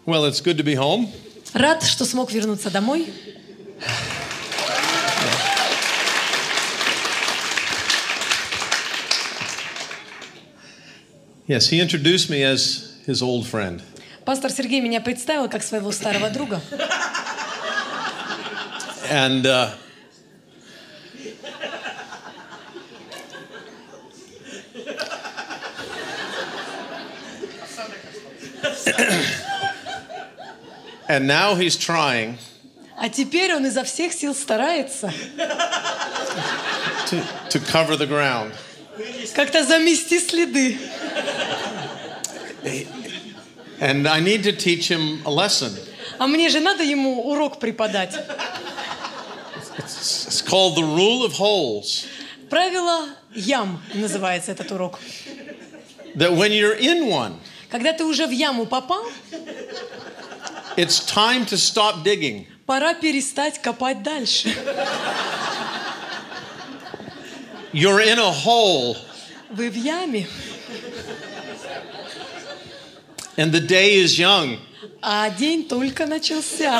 Well, it's good to be home. Рад, что смог вернуться домой. Yes, he introduced me as his old friend. Пастор Сергей меня представил как своего старого друга. And and now he's trying А теперь он изо всех сил старается to cover the ground. как-то замести следы. And I need to teach him a lesson. А мне же надо ему урок преподать. It's called the rule of holes. Правило ям называется этот урок. That when you're in one, Когда ты уже в яму попал, it's time to stop digging. пора перестать копать дальше. You're in a hole, Вы в яме, and the day is young. а день только начался.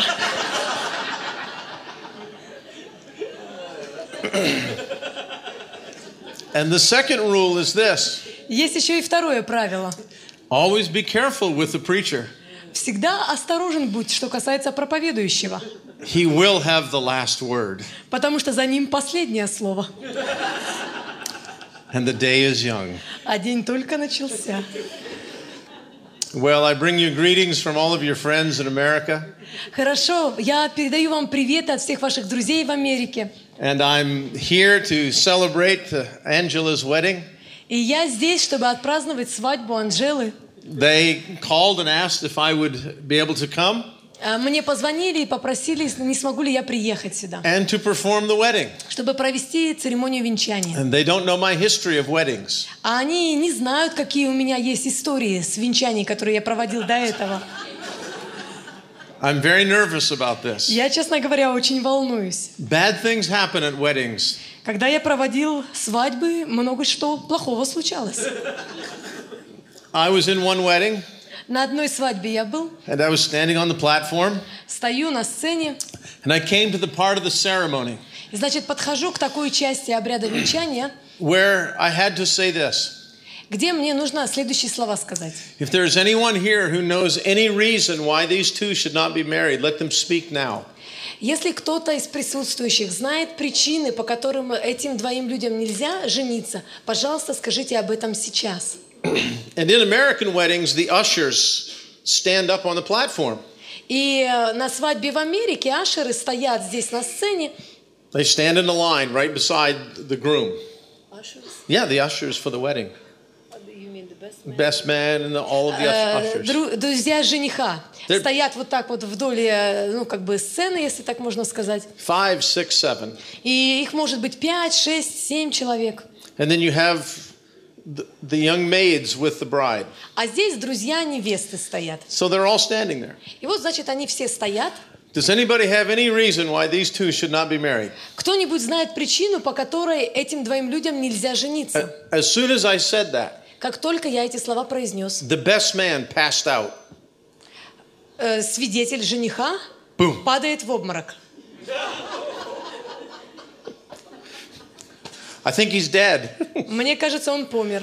And the second rule is this. Есть еще и второе правило. Always be careful with the preacher. Всегда осторожен будь, что касается проповедующего, He will have the last word. потому что за ним последнее слово. And the day is young. А день только начался. Well, I bring you greetings from all of your friends in America. Хорошо, я передаю вам приветы от всех ваших друзей в Америке. And I'm here to celebrate Angela's wedding. И я здесь, чтобы отпраздновать свадьбу Анжелы. They called and asked if I would be able to come Мне позвонили и попросили, не смогу ли я приехать сюда, and to perform the wedding. чтобы провести церемонию венчания. And they don't know my history of weddings. А они не знают, какие у меня есть истории с венчаний, которые я проводил до этого. I'm very nervous about this. Я, честно говоря, очень волнуюсь. Bad things happen at weddings. Когда я проводил свадьбы, много что плохого случалось. I was in one wedding, На одной свадьбе я был, and I was standing on the platform, стою на сцене, and I came to the part of the ceremony и, значит, подхожу к такой части обряда венчания, where I had to say this. где мне нужно следующие слова сказать. If there's anyone here who knows any reason why these two should not be married, let them speak now. Если кто-то из присутствующих знает причины, по которым этим двоим людям нельзя жениться, пожалуйста, скажите об этом сейчас. And in American weddings, the ushers stand up on the platform. И на свадьбе в Америке ашеры стоят здесь на сцене. They stand in a line right beside the groom. Ushers? Yeah, the ushers for the wedding. You mean the best man? Best man and all of the ushers. Друзья жениха стоят вот так вот вдоль, ну, как бы сцены, если так можно сказать. 5, 6, 7. И их может быть 5, 6, 7 человек. And then you have the young maids with the bride. А здесь друзья невесты стоят. So they're all standing there. И вот, значит, они все стоят. Does anybody have any reason why these two should not be married? Кто-нибудь знает причину, по которой этим двоим людям нельзя жениться? As soon as I said that, Как только я эти слова произнес, the best man passed out. свидетель жениха Boom. падает в обморок. I think he's dead. Мне кажется, он помер.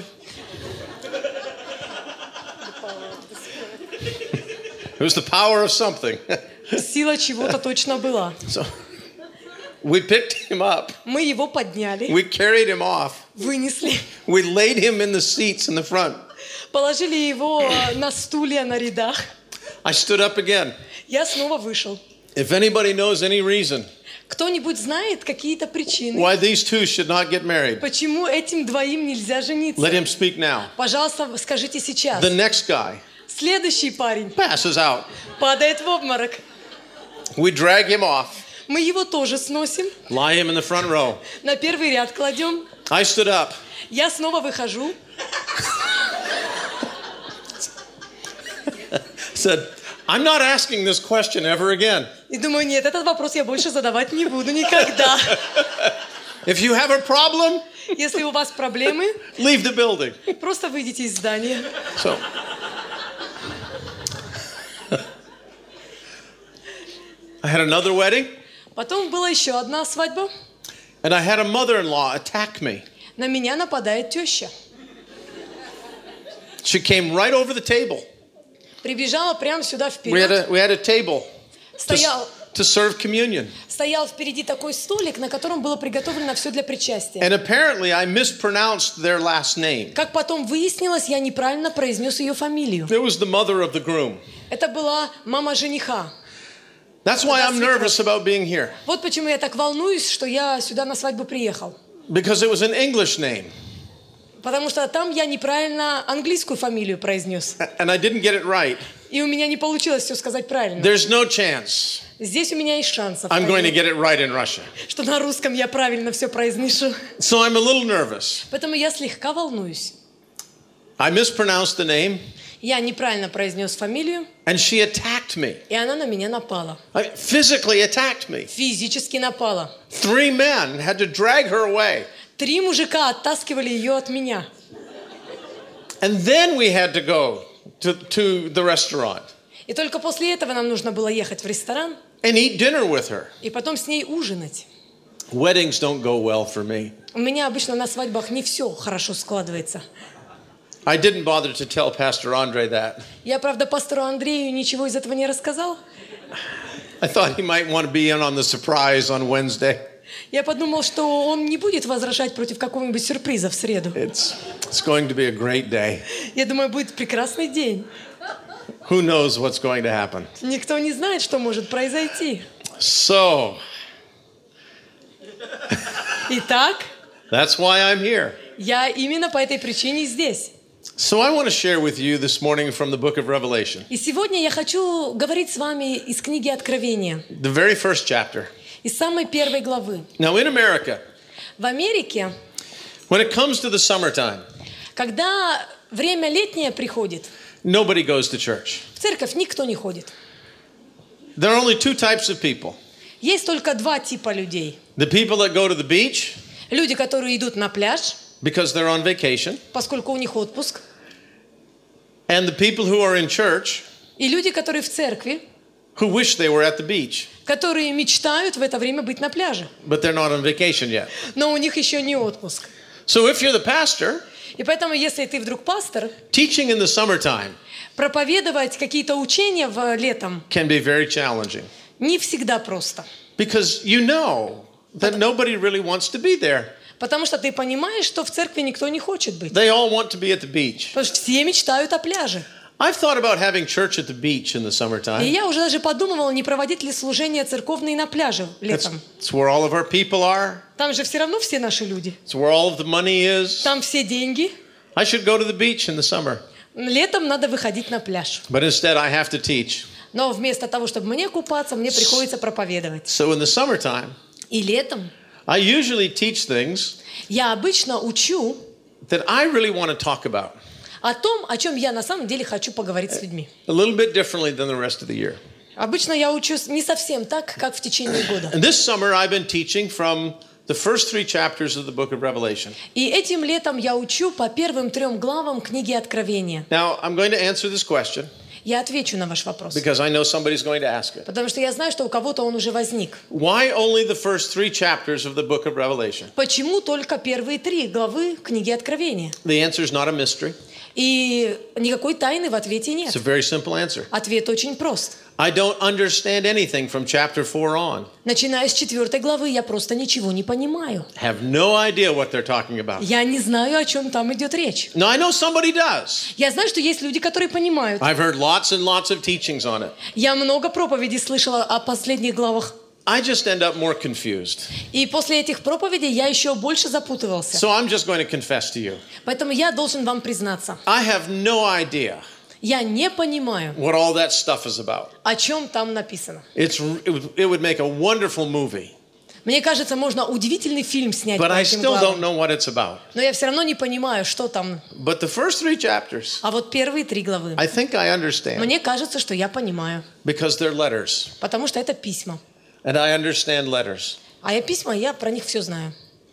It was the power of something. Сила чего-то точно была. So we picked him up. Мы его подняли, We carried him off. вынесли, We laid him in the seats in the front. положили его на стулья на рядах. I stood up again. Я снова вышел. If anybody knows any reason Кто-нибудь знает какие-то причины, why these two should not get married, почему этим двоим нельзя let жениться? him speak now. Пожалуйста, скажите сейчас. The next guy Следующий парень passes out. падает в обморок. We drag him off, Мы его тоже сносим, lie him in the front row. на первый ряд кладем. I stood up. Я снова выхожу. Said, I'm not asking this question ever again. И думаю, нет, этот вопрос я больше задавать не буду никогда. If you have a problem, Если у вас проблемы, leave the building. просто выйдите из здания. So I had another wedding, Потом была еще одна свадьба. and I had a mother-in-law attack me. На меня нападает теща. She came right over the table. Прибежала прямо сюда We вперед. had a table Стоял to serve communion. впереди такой столик, на котором было приготовлено все для причастия. And apparently I mispronounced their last name. Как потом выяснилось, я неправильно произнес ее фамилию. It was the mother of the groom. Это была мама жениха. That's why I'm nervous about being here. Вот почему я так волнуюсь, что я сюда на свадьбу приехал. Because it was an English name. Потому что там я неправильно английскую фамилию произнес. And I didn't get it right. И у меня не получилось все сказать правильно. There's no chance Здесь у меня есть шансов, I'm going to get it right in Russia. что на русском я правильно все произнесу. So I'm a little nervous. Поэтому я слегка волнуюсь. I mispronounced the name, Я неправильно произнес фамилию, and she attacked me. и она на меня напала. Physically attacked me. Физически напала. 3 men had to drag her away. 3 мужика оттаскивали ее от меня. And then we had to go to the restaurant И только после этого нам нужно было ехать в ресторан and eat dinner with her. и потом с ней ужинать. Weddings don't go well for me. У меня обычно на свадьбах не все хорошо складывается. I didn't bother to tell Pastor Andre that. Я, правда, пастору Андрею ничего из этого не рассказал. I thought he might want to be in on the surprise on Wednesday. Я подумал, что он не будет возражать против какого-нибудь сюрприза в среду. It's going to be a great day. Я думаю, будет прекрасный день. Who knows what's going to happen? Никто не знает, что может произойти. So, Итак, that's why I'm here. я именно по этой причине здесь. So I want to share with you this morning from the book of Revelation, И сегодня я хочу говорить с вами из книги Откровения, the very first chapter. из самой первой главы. Now in America, В Америке, when it comes to the summertime, когда время летнее приходит, nobody goes to church. в церковь никто не ходит. There are only 2 types of people. Есть только 2 типа людей. The people that go to the beach Люди, которые идут на пляж, because they're on vacation, поскольку у них отпуск, and the people who are in church и люди, которые в церкви, who wish they were at the beach, которые мечтают в это время быть на пляже, but they're not on vacation yet. но у них еще не отпуск. So if you're the pastor, И поэтому, если ты вдруг пастор, teaching in the summertime проповедовать какие-то учения летом can be very challenging не всегда просто. because you know that nobody really wants to be there. Потому что ты понимаешь, что в церкви никто не хочет быть. They all want to be at the beach. Потому что все мечтают о пляже. I've thought about having church at the beach in the И summertime. я уже даже подумывала, не проводить ли служения церковные на пляже летом. It's where all of our people are. Там же все равно все наши люди. It's where all of the money is. Там все деньги. I should go to the beach in the summer. Летом надо выходить на пляж. But instead I have to teach. Но вместо того, чтобы мне купаться, мне приходится проповедовать. So in the summertime, И летом I usually teach things я обычно учу that I really want to talk about о том, о чем я на самом деле хочу поговорить с людьми. a little bit differently than the rest of the year. Обычно я учусь не совсем так, как в течение года. And this summer I've been teaching from the first 3 chapters of the book of Revelation. И этим летом я учу по первым 3 главам книги Откровения. Now, I'm going to answer this question Я отвечу на ваш вопрос, because I know somebody's going to ask it. потому что я знаю, что у кого-то он уже возник. Why only the first 3 chapters of the book of Revelation? Почему только первые 3 главы книги Откровения? The answer is not a mystery. И никакой тайны в ответе нет. It's a very simple answer. Ответ очень прост. I don't understand anything from chapter 4 on. Начиная с 4 главы я просто ничего не понимаю. Have no idea what they're talking about. Я не знаю, о чем там идет речь. Now, I know somebody does. Я знаю, что есть люди, которые понимают. I've heard lots and lots of teachings on it. Я много проповедей слышала о последних главах. I just end up more confused. И после этих проповедей я еще больше запутывался. So I'm just going to confess to you. Поэтому я должен вам признаться. I have no idea Я не понимаю, what all that stuff is about. о чем там написано. It would make a wonderful movie, Мне кажется, можно удивительный фильм снять but по I этим still don't главам. know what it's about. Но я все равно не понимаю, что там. But the first 3 chapters, А вот первые 3 главы. I think I understand Мне кажется, что я понимаю. because they're letters, Потому что это письма. and I understand letters. А я про них все знаю.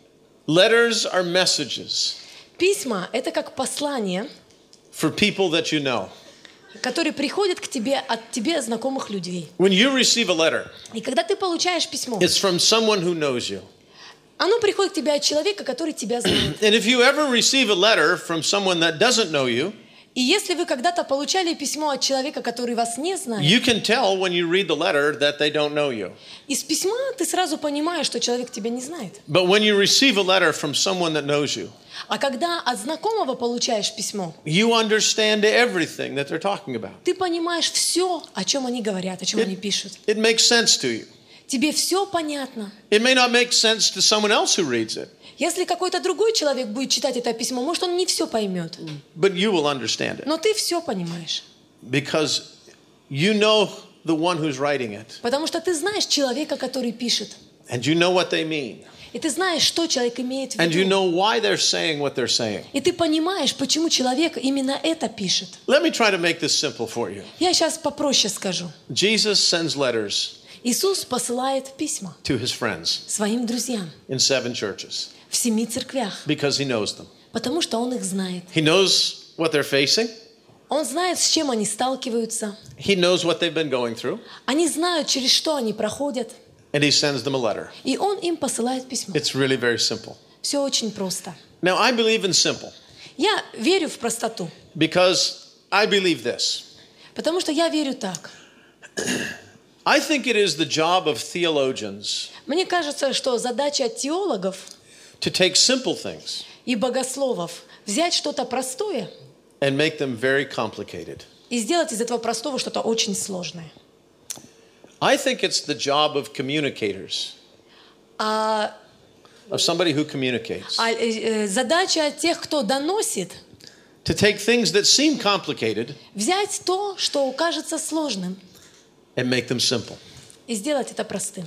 Letters are messages Письма — это как послание for people that you know. которые приходят к тебе от тебе знакомых людей. When you receive a letter, И когда ты получаешь письмо, it's from someone who knows you. оно приходит к тебе от человека, который тебя знает. And if you ever receive a letter from someone that doesn't know you, И если вы когда-то получали письмо от человека, который вас не знает, you can tell when you read the letter that they don't know you. из письма ты сразу понимаешь, что человек тебя не знает. But when you receive a letter from someone that knows you, А когда от знакомого получаешь письмо, you understand everything that they're talking about. ты понимаешь все, о чем они говорят, о чем они пишут. It makes sense to you. Тебе все понятно. It may not make sense to someone else who reads it, Если какой-то другой человек будет читать это письмо, может, он не все поймет. but you will understand it Но ты все понимаешь. because you know the one who's writing it, Потому что ты знаешь человека, который пишет. and you know what they mean, И ты знаешь, что человек имеет в and you виду. know why they're saying what they're saying. И ты понимаешь, почему человек именно это пишет. Let me try to make this simple for you. Я сейчас попроще скажу. Jesus sends letters Иисус посылает письма to his friends своим друзьям in 7 churches в 7 церквях, because he knows them. потому что Он их знает. He knows what they're facing. Он знает, с чем они сталкиваются. He knows what they've been going through, Они знают, через что они проходят. and he sends them a letter. И Он им посылает письмо. It's really very simple. Все очень просто. Now, I believe in simple Я верю в простоту, because I believe this. потому что я верю так. I think it is the job of theologians Мне кажется, что задача теологов to take simple things и богословов взять что-то простое and make them very complicated. и сделать из этого простого что-то очень сложное. I think it's the job of communicators, А of somebody who communicates, задача тех, кто доносит, to take things that seem complicated взять то, что кажется сложным, and make them simple. и сделать это простым.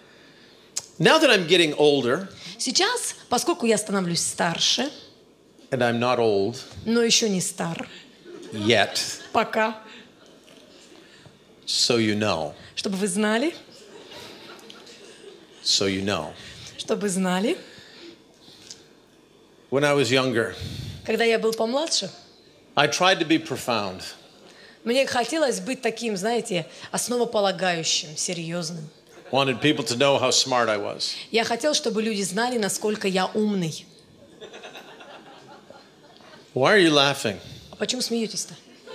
Now that I'm getting older, Сейчас, поскольку я становлюсь старше, and I'm not old но еще не стар, yet, пока, so you know, чтобы вы знали, чтобы знали, when I was younger, когда я был помладше, I tried to be profound. мне хотелось быть таким, знаете, основополагающим, серьезным. Wanted people to know how smart I was. Я хотел, чтобы люди знали, насколько я умный. Why are you laughing? А почему смеетесь-то?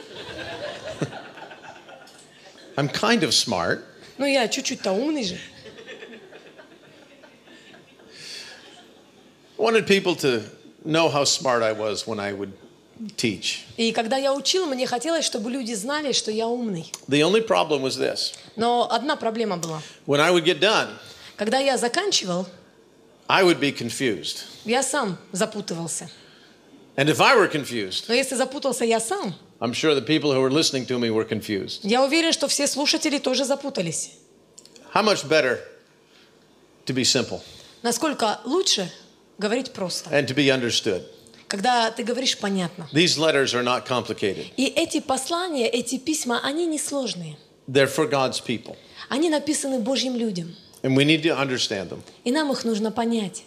I'm kind of smart. Ну, я чуть-чуть-то умный же. Wanted people to know how smart I was when I would teach. И когда я учил, мне хотелось, чтобы люди знали, что я умный. The only problem was this. Но одна проблема была. When I would get done, Когда я заканчивал, I would be confused. я сам запутывался. And if I were confused, Но если запутался я сам, I'm sure the people who were listening to me were confused. я уверен, что все слушатели тоже запутались. How much better to be simple Насколько лучше говорить просто, and to be understood. когда ты говоришь понятно. These letters are not complicated. И эти послания, эти письма, они несложные. They're for God's people. Они написаны Божьим людям. And we need to understand them. И нам их нужно понять.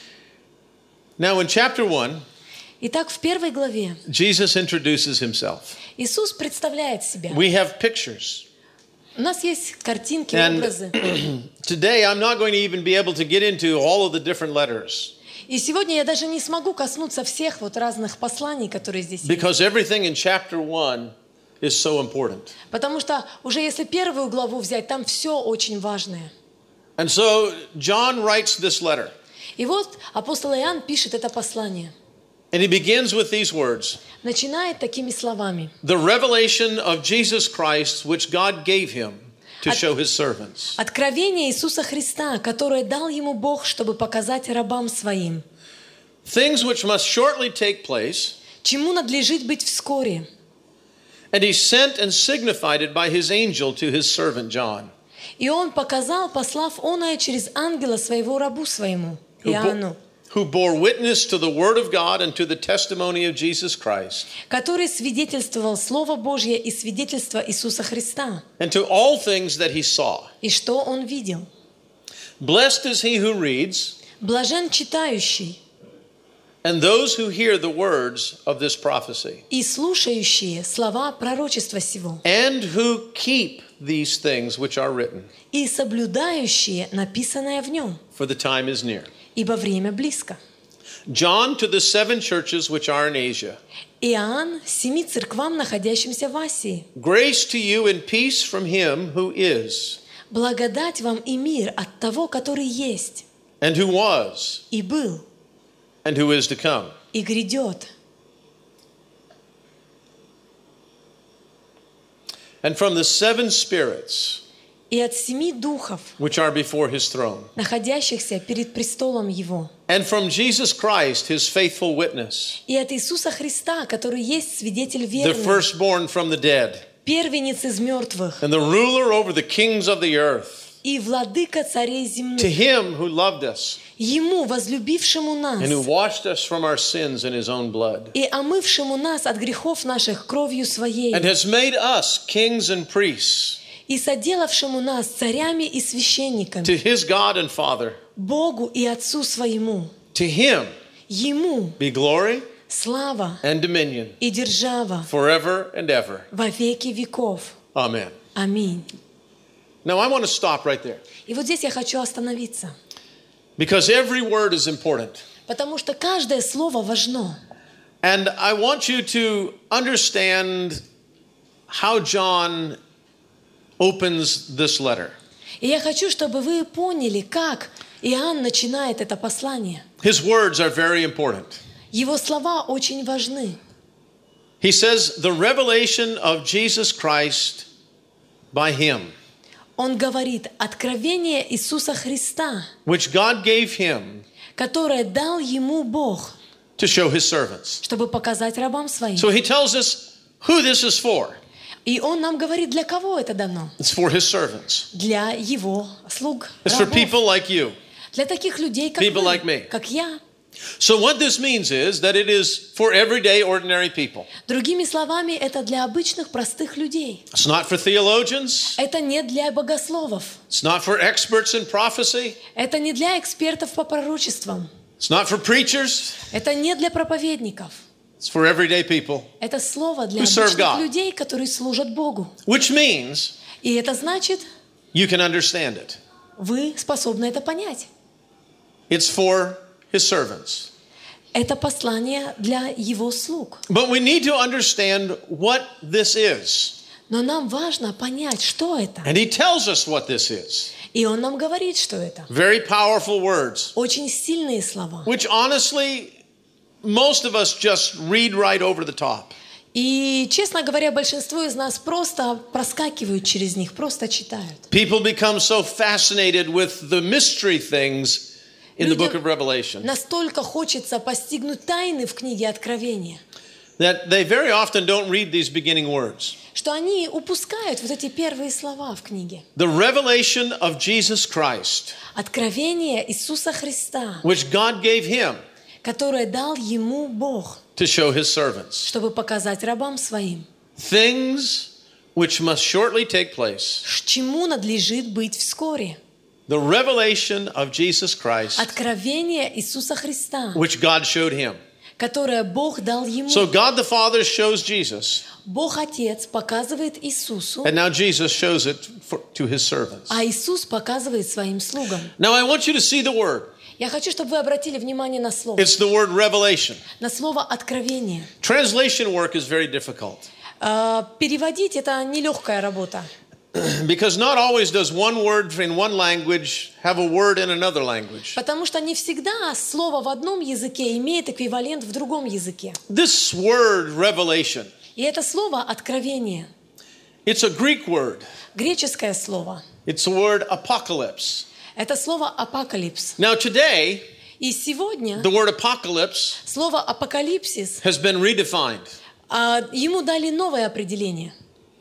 Now in chapter 1, Итак, в 1 главе Jesus introduces himself. Иисус представляет себя. We have pictures. У нас есть картинки, And образы. today I'm not going to even be able to get into all of the different letters И сегодня я даже не смогу коснуться всех вот разных посланий, которые здесь есть. because everything in chapter 1 is so important. Потому что уже если 1 главу взять, там все очень важное. And so John writes this letter. И вот апостол Иоанн пишет это послание. And he begins with these words. Начинает такими словами. The revelation of Jesus Christ which God gave him to show his servants. Откровение Иисуса Христа, которое дал ему Бог, чтобы показать рабам своим. Things which must shortly take place. Чему надлежит быть вскоре. And he sent and signified it by his angel to his servant John. И он показал, послав оное через ангела своего рабу своему, Иоанну, Who bore witness to the word of God and to the testimony of Jesus Christ. который свидетельствовал Слово Божье и свидетельство Иисуса Христа. And to all things that he saw. И что он видел. Blessed is he who reads, Блажен читающий, and those who hear the words of this prophecy, и слушающие слова пророчества сего, and who keep these things which are written, и соблюдающие написанное в нем, for the time is near. ибо время близко. John to the 7 churches which are in Asia. Иоанн 7 церквам, находящимся в Асии. Grace to you and peace from him who is, Благодать вам и мир от того, который есть, and who was, и был, and who is to come. и грядет. And from the 7 spirits И от 7 духов, which are before his throne. находящихся перед престолом Его. And from Jesus Christ, his faithful witness, И от Иисуса Христа, который есть свидетель the верный, firstborn from the dead, первенец из мертвых, and the ruler over the kings of the earth. и владыка царей To земных, him who loved us Ему, возлюбившему нас, and who washed us from our sins in his own blood, и омывшему нас от грехов наших кровью Своей, and has made us kings and priests и соделавшему нас царями и священниками, to his God and Father. Богу и Отцу Своему. To him Ему be glory слава and dominion и держава forever and ever. во веки веков. Amen. Аминь. Now I want to stop right there И вот здесь я хочу остановиться, because every word is important. потому что каждое слово важно. And I want you to understand how John opens this letter. И я хочу, чтобы вы поняли, как Иоанн начинает это послание. His words are very important. Его слова очень важны. He says, the revelation of Jesus Christ by him, Он говорит, откровение Иисуса Христа, which God gave him которое дал ему Бог, to show his servants. чтобы показать рабам своим. So he tells us who this is for. И он нам говорит, для кого это дано? It's for his servants. Для его слуг, It's for рабов. people like you. Для таких людей, как People вы, like me. как я. So what this means is that it is for everyday ordinary people. Другими словами, это для обычных простых людей. It's not for theologians. Это не для богословов. It's not for experts in prophecy. Это не для экспертов по пророчествам. It's not for preachers. Это не для проповедников. It's for everyday people. Это слово для Who serve обычных God. людей, которые служат Богу. Which means И это значит, you can understand it. вы способны это понять. It's for his servants. Это послание для его слуг. But we need to understand what this is. Но нам важно понять, что это. And he tells us what this is. И он нам говорит, что это. Very powerful words, Очень сильные слова. which honestly, most of us just read right over the top. И, честно говоря, большинство из нас просто проскакивают через них, просто читают. People become so fascinated with the mystery things in the book of Revelation Настолько хочется постигнуть тайны в книге Откровения, that they very often don't read these beginning words. что они упускают вот эти первые слова в книге. The revelation of Jesus Christ, Откровение Иисуса Христа, which God gave him которое дал ему Бог, to show his servants. чтобы показать рабам своим, Things which must shortly take place. чему надлежит быть вскоре. The revelation of Jesus Christ, Откровение Иисуса Христа, which God showed him. которое Бог дал ему. So God the Father shows Jesus, Бог Отец показывает Иисусу, and now Jesus shows it to his servants. а Иисус показывает своим слугам. Now I want you to see the word. Я хочу, чтобы вы обратили внимание на слово. It's the word revelation. На слово «откровение». Translation work is very difficult Переводить – это нелегкая работа. because not always does one word in one language have a word in another language. Потому что не всегда слово в одном языке имеет эквивалент в другом языке. This word revelation, И это слово «откровение». it's a Greek word. Греческое слово. It's the word apocalypse. Это слово «апокалипс». Now today, И сегодня the word apocalypse слово «апокалипсис» has been redefined. ему дали новое определение.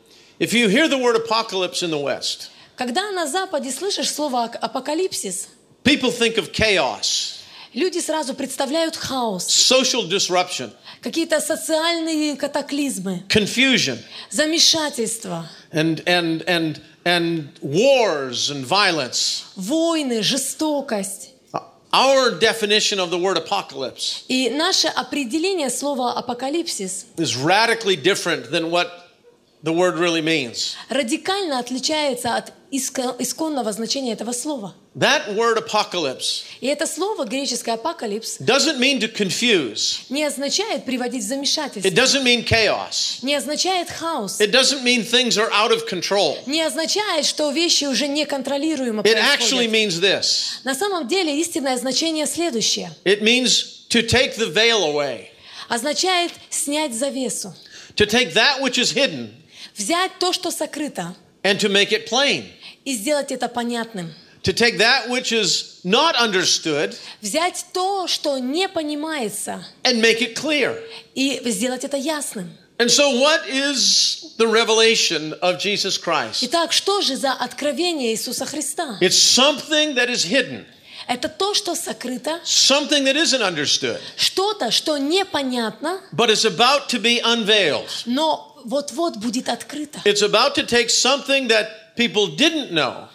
If you hear the word apocalypse in the West, Когда на Западе слышишь слово «апокалипсис», people think of chaos, люди сразу представляют хаос, social disruption, какие-то социальные катаклизмы, confusion, замешательства, and wars and violence. войны, жестокость. Our definition of the word apocalypse И наше определение слова «апокалипсис» is radically different than what the word really means. радикально отличается от исконного значения этого слова. That word apocalypse И это слово, греческое «апокалипс», doesn't mean to confuse. не означает приводить в It замешательство, doesn't mean chaos. не означает хаос, It doesn't mean things are out of control. не означает, что вещи уже неконтролируемо It actually происходят. means this. На самом деле истинное значение следующее. It means to take the veil away, Означает снять завесу, to take that which is hidden взять то, что сокрыто, and to make it plain, и сделать это понятным. to take that which is not understood Взять то, что не понимается, and make it clear. и сделать это ясным. And so what is the revelation of Jesus Christ? Итак, что же за откровение Иисуса Христа? It's something that is hidden, Это то, что сокрыто, something that isn't understood, что-то, что непонятно, but is about to be unveiled. но вот-вот будет открыто. It's about to take something that people didn't know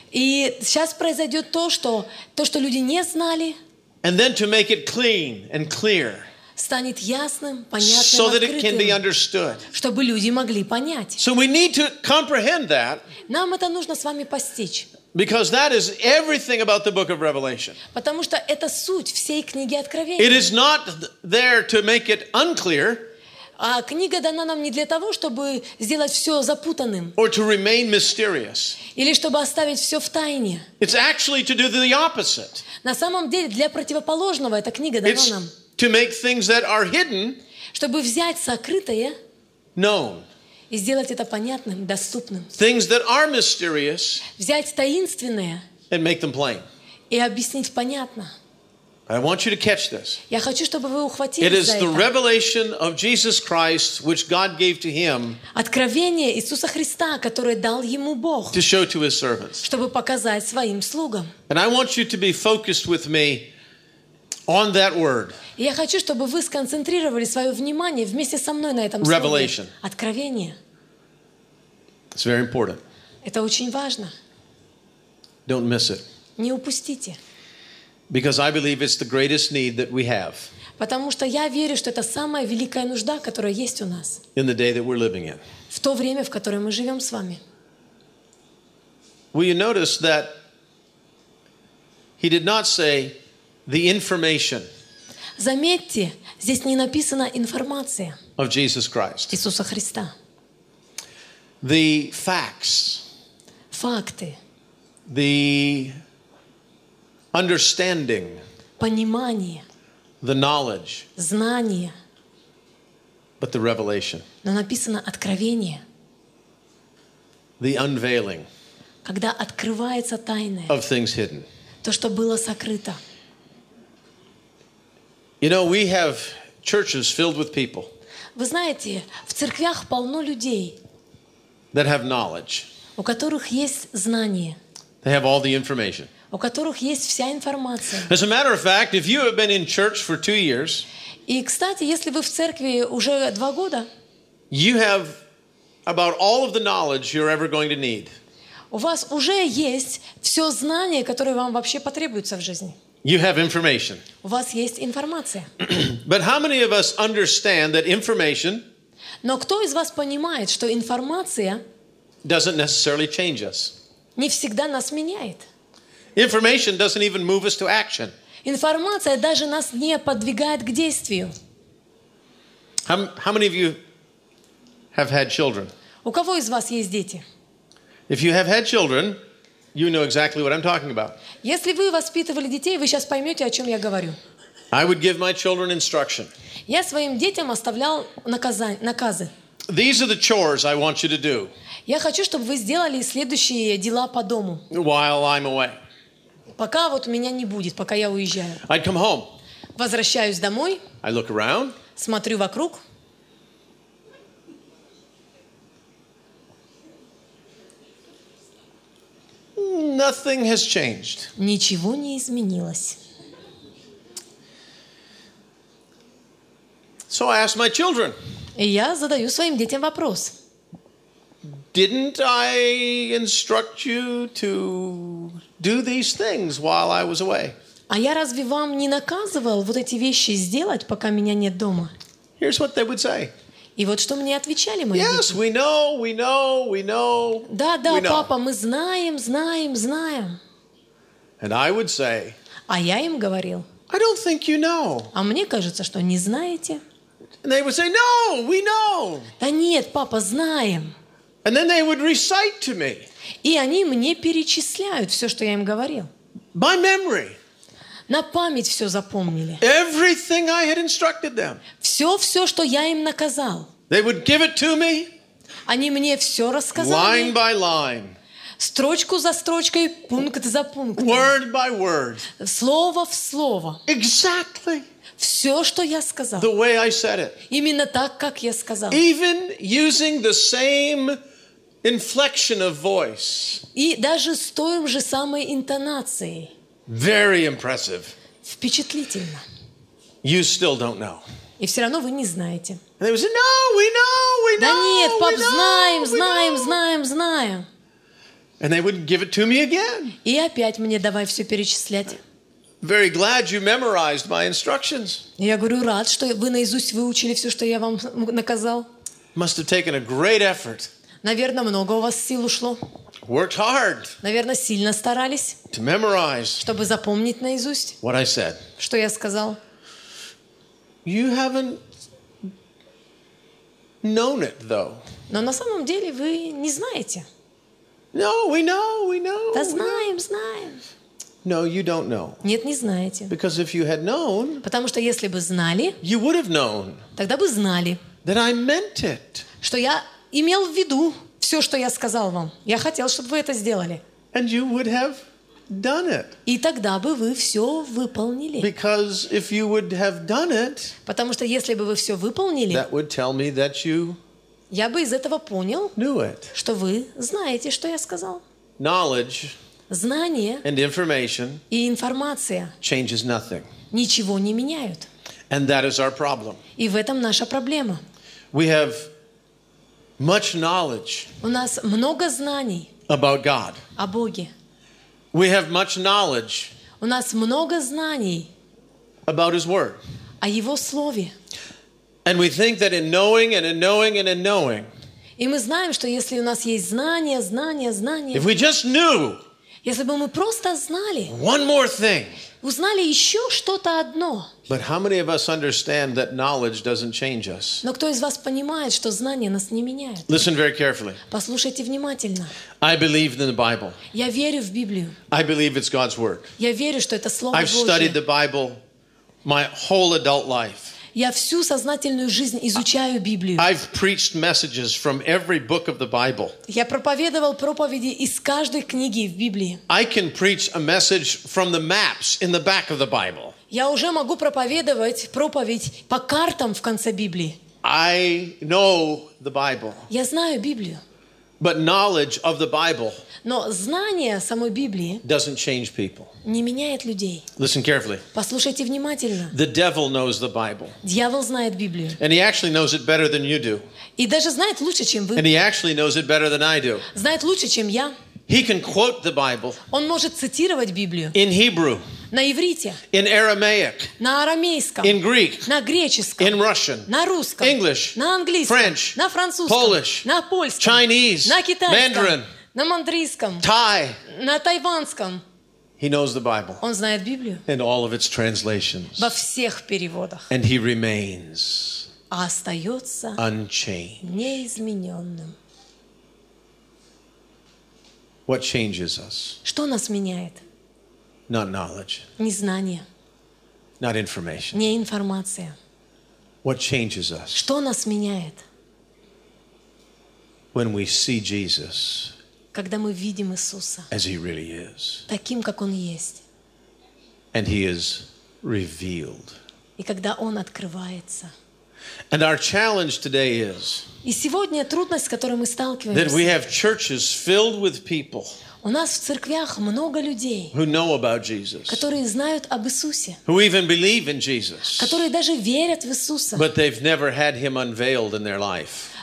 И сейчас произойдет то, что люди не знали, and then to make it clean and clear станет ясным, so понятным, that it can be открытым, understood. чтобы люди могли понять. So we need to comprehend that Нам это нужно с вами постичь, because that is everything about the book of Revelation. потому что это суть всей книги It Откровения. is not there to make it unclear А книга дана нам не для того, чтобы сделать все запутанным or to remain mysterious. или чтобы оставить все в тайне. It's actually to do the opposite. На самом деле для противоположного эта книга дана It's нам, to make things that are hidden чтобы взять сокрытое known. и сделать это понятным, доступным. Things that are mysterious Взять таинственное and make them plain. и объяснить понятно. I want you to catch this. Я хочу, чтобы вы It ухватились is за the это. revelation of Jesus Christ which God gave to him Откровение Иисуса Христа, которое дал ему Бог, to show to his servants. чтобы показать своим слугам. And I want you to be focused with me on that word, И я хочу, чтобы вы сконцентрировали свое внимание вместе со мной на этом слове. Revelation. Откровение. It's very important. Это очень важно. Don't miss it. Не упустите. Because I believe it's the greatest need that we have Потому что я верю, что это самая великая нужда, которая есть у нас in the day that we're living in. в то время, в которое мы живем с вами. Will you notice that he did not say the information Заметьте, здесь не написана информация of Jesus Christ, Иисуса Христа. the facts, Факты, the understanding, понимание, the knowledge, знание. but the revelation, Но написано откровение, the unveiling когда открывается тайное, of things hidden. то, что было сокрыто. You know, we have churches filled with people Вы знаете, в церквях полно людей, that have knowledge. у которых есть знание, They have all the information. у которых есть вся информация. As a matter of fact, if you have been in church for 2 years, И, кстати, если вы в церкви уже 2 года, you have about all of the knowledge you're ever going to need. у вас уже есть все знание, которое вам вообще потребуется в жизни. You have information. У вас есть информация. But how many of us understand that information Но кто из вас понимает, что информация doesn't necessarily change us? не всегда нас меняет? Information doesn't even move us to action. Информация даже нас не подвигает к действию. How many of you have had children? У кого из вас есть дети? If you have had children, you know exactly what I'm talking about. Если вы воспитывали детей, вы сейчас поймете, о чем я говорю. I would give my children instruction. Я своим детям оставлял наказы. These are the chores I want you to do Я хочу, чтобы вы сделали следующие дела по дому. while I'm away. Пока вот меня не будет, пока я уезжаю. I'd come home. Возвращаюсь домой, I look around. смотрю вокруг. Nothing has changed. Ничего не изменилось. So I asked my children, И я задаю своим детям вопрос. didn't I instruct you to do these things while I was away? А я разве вам не наказывал вот эти вещи сделать, пока меня нет дома? Here's what they would say. И вот что мне отвечали мои Yes, дети. we know. Да, we know. папа, мы знаем. And I would say, А я им говорил, I don't think you know. а мне кажется, что не знаете. And they would say, no, we know. Да нет, папа, знаем. And then they would recite to me И они мне перечисляют все, что я им говорил. by memory На память все запомнили. everything I had instructed them. Все, что я им наказал. They would give it to me Они мне все рассказали. line by line, Строчку за строчкой, пункт за пунктом. word by word, Слово в слово. exactly Все, что я сказал. the way I said it. Именно так, как я сказал. Even using the same inflection of voice. И даже с той же самой интонацией. Very impressive. Впечатлительно. You still don't know. И все равно вы не знаете. And they would say, no, we know. Да нет, пап, we know, we know." знаем. And they would give it to me again. И опять мне давай все перечислять. Very glad you memorized my instructions. И я говорю, рад, что вы наизусть выучили все, что я вам наказал. Must have taken a great effort. Наверное, много у вас сил ушло. Worked hard Наверное, сильно старались, to memorize чтобы запомнить наизусть, what I said. что я сказал. You haven't known it, though. Но на самом деле вы не знаете. No, we know. Да we know. знаем. No, you don't know. Нет, не знаете. Because if you had known, Потому что если бы знали, you would have known тогда бы знали, that I meant it. что я имел в виду все, что я сказал вам. Я хотел, чтобы вы это сделали. And you would have done it. И тогда бы вы все выполнили. Because if you would have done it, Потому что если бы вы все выполнили, that would tell me that you я бы из этого понял, knew it. что вы знаете, что я сказал. Knowledge Знание and information и информация changes nothing. ничего не меняют. And that is our problem. И в этом наша проблема. We have much knowledge У нас много знаний about God. о Боге. We have much knowledge У нас много знаний about His Word. о Его Слове. And we think that in knowing and in knowing and in knowing, И мы знаем, что если у нас есть знания, if we just knew если бы мы просто знали, one more thing. узнали еще что-то одно. But how many of us understand that knowledge doesn't change us? Но кто из вас понимает, что знания нас не меняют? Listen very carefully. Послушайте внимательно. I believe in the Bible. Я верю в Библию. I believe it's God's Word. Я верю, что это Слово I've studied Божье. the Bible my whole adult life. Я всю сознательную жизнь изучаю Библию. I've preached messages from every book of the Bible. Я проповедовал проповеди из каждой книги в Библии. I can preach a message from the maps in the back of the Bible. Я уже могу проповедовать проповедь по картам в конце Библии. I know the Bible. Я знаю Библию. But knowledge of the Bible Но знание самой Библии doesn't change people. не меняет людей. Listen carefully. Послушайте внимательно. The devil knows the Bible. Дьявол знает Библию. And he actually knows it better than you do. И даже знает лучше, чем And вы. he actually knows it better than I do. Знает лучше, чем я. He can quote the Bible Он может цитировать Библию in Hebrew, на иврите, in Aramaic, на арамейском, in Greek, на греческом, in Russian, на русском, English, на английском, French, на французском, Polish, на польском, Chinese, на китайском, Mandarin, на мандрийском, Thai. на тайванском. He knows the Bible Он знает Библию in all of its translations. во всех переводах, And he remains а остается unchanged. неизмененным. What changes us? Что нас меняет? Not knowledge, Не знание, not information. не информация. What changes us? Что нас меняет? When we see Jesus Когда мы видим Иисуса as he really is. таким, как Он есть, And he is revealed. и когда Он открывается. And our challenge today is И сегодня трудность, с которой мы that we сталкиваемся, have churches filled with people у нас в церквях много людей, who know about Jesus, которые знают об Иисусе, who even believe in Jesus, которые даже верят в Иисуса, but they've never had him unveiled in their life.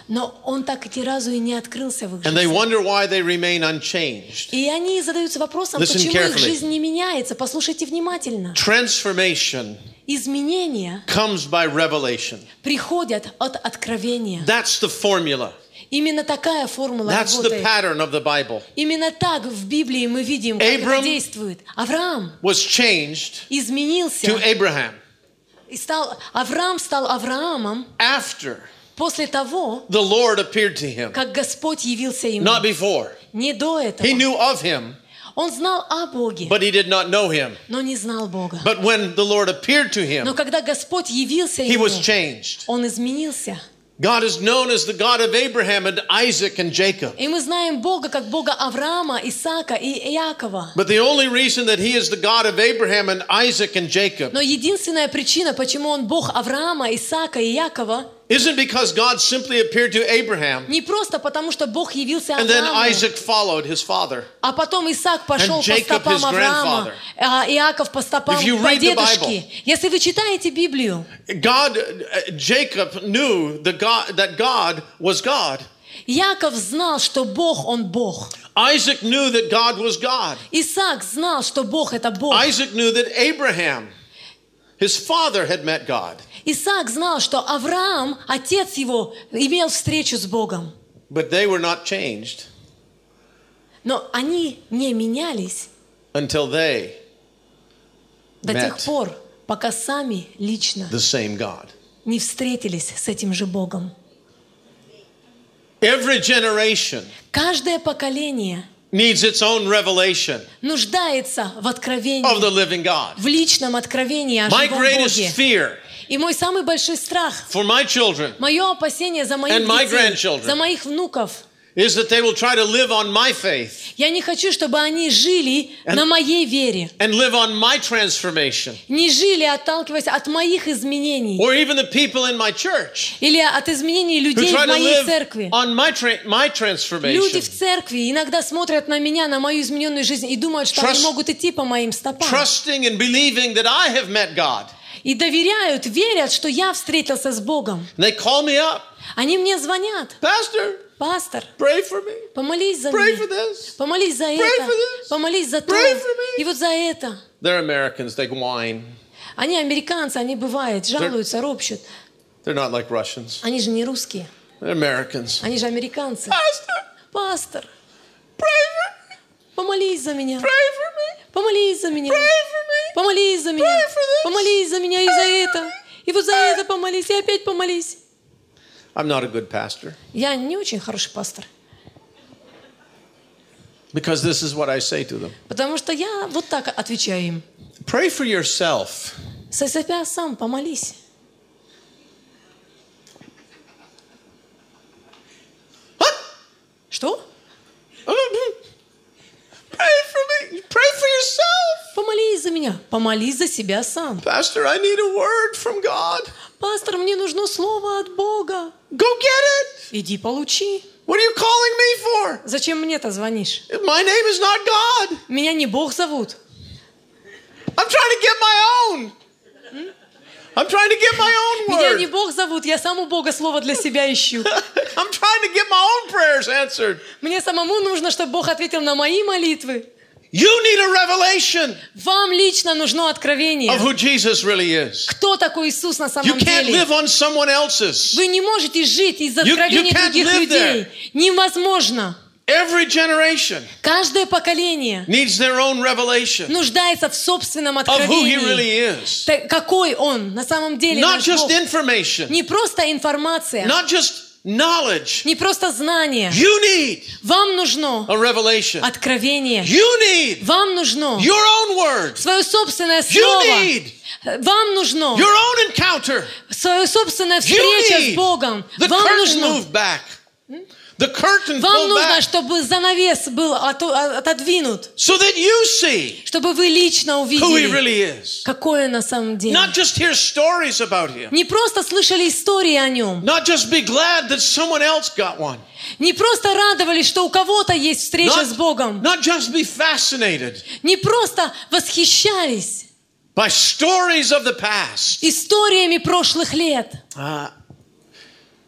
Но он так ни разу и не открылся в их And they жизни. wonder why they remain unchanged. И они задаются вопросом, Listen почему их carefully. жизнь не меняется. Послушайте внимательно. Transformation Изменения comes by revelation. приходят от откровения. That's the formula. Именно такая формула That's the работает. pattern of the Bible. Именно так в Библии мы видим, как Abram это действует. Авраам Was changed изменился. to Abraham И Авраам стал Авраамом after после того, the Lord appeared to him, как Господь явился ему. not before. Не до этого. He knew of him, Он знал о Боге, but he did not know him. но не знал Бога. But when the Lord appeared to Но him, когда Господь явился he ему, was changed. он изменился. God is known as the God of Abraham and Isaac and Jacob. И мы знаем Бога как Бога Авраама, Исаака и Иакова. But the only reason that he is the God of Abraham and Isaac and Jacob Но единственная причина, почему он Бог Авраама, Исаака и Иакова, isn't because God simply appeared to Abraham не просто потому, что Бог явился and then Аврааму, Isaac followed his father. а потом Исаак пошел And по Jacob, стопам his Авраама, grandfather. а Иаков по стопам If you read the прадедушки. Если вы читаете Библию, Jacob knew that God was God. Иаков знал, что Бог, он Бог. Isaac knew that God was God. Исаак знал, что Бог это Бог. Isaac knew that Abraham, his father, had met God. Исаак знал, что Авраам, отец его, имел встречу с Богом. But they were not changed Но они не менялись until they до тех met пор, пока сами лично the same God. не встретились с этим же Богом. Every generation Каждое поколение needs its own revelation нуждается в of откровении, the living God. в личном откровении о My живом greatest Боге. fear И мой самый большой страх, for my children мое опасение за моих And my детей, grandchildren. за моих внуков. is that they will try to live on my faith Я не хочу, чтобы они жили на моей вере, and live on my transformation, не жили, отталкиваясь от моих изменений or even the people in my church или от изменений who людей try в to моей live церкви. on my Люди transformation, в церкви иногда смотрят на меня, на мою измененную жизнь и думают, что они Trust- могут идти по моим стопам. trusting and believing that I have met God. И доверяют, верят, что я встретился с Богом. And they call me up, Они мне звонят. Pastor, Пастор, pray for me, помолись за pray меня. for this. Помолись за Pray это. for this. Помолись за то. Pray for me. И вот за это. They're Americans, they whine. Они американцы, они бывают, жалуются, ропщут. They're not like Russians. Они же не русские. They're Americans. Они же американцы. Pastor, Пастор, pray for me, помолись за меня. pray for me, Помолись за меня. pray for me. Помолись за меня. Pray for this. Помолись за меня и за это. И вот за это помолись. И опять помолись. I'm not a good pastor Я не очень хороший пастор. because this is what I say to them. Потому что я вот так отвечаю им. Pray for yourself. За себя сам помолись. What? Что? Pray for me. Pray for yourself. Помолись за меня. Помолись за себя сам. Pastor, I need a word from God. Пастор, мне нужно слово от Бога. Go get it. Иди получи. What are you calling me for? Зачем мне-то звонишь? My name is not God. Меня не Бог зовут. I'm trying to get my own. I'm trying to get my own Меня не word. Бог зовут. Я сам у Бога слово для себя ищу. I'm trying to get my own prayers answered. Мне самому нужно, чтобы Бог ответил на мои молитвы. You need a revelation Вам лично нужно откровение. of who Jesus really is. Кто такой Иисус на You самом can't деле? live on someone else's. Вы не можете жить из You откровений can't других live людей. Невозможно. Every generation Каждое поколение needs their own revelation нуждается в собственном of who He откровении. really is. Какой Он на самом деле Not наш just Бог. information, Не просто информация, not just knowledge. не просто знание. You need Вам нужно a revelation. откровение. You need Вам нужно your own word. свое собственное You слово. need Вам нужно your own encounter. свою собственная You встреча need с Богом. the Вам curtain нужно, moved back. The curtain вам pulled нужно, back чтобы занавес был отодвинут, so that you see чтобы вы лично who He увидели, really is. какой Он на самом деле. Not just hear stories about Him. Не просто слышали истории о Нем, Not just be glad that someone else got one. не просто радовались, что у кого-то есть встреча с Богом, Not just be fascinated не просто восхищались by stories of the past. историями прошлых лет.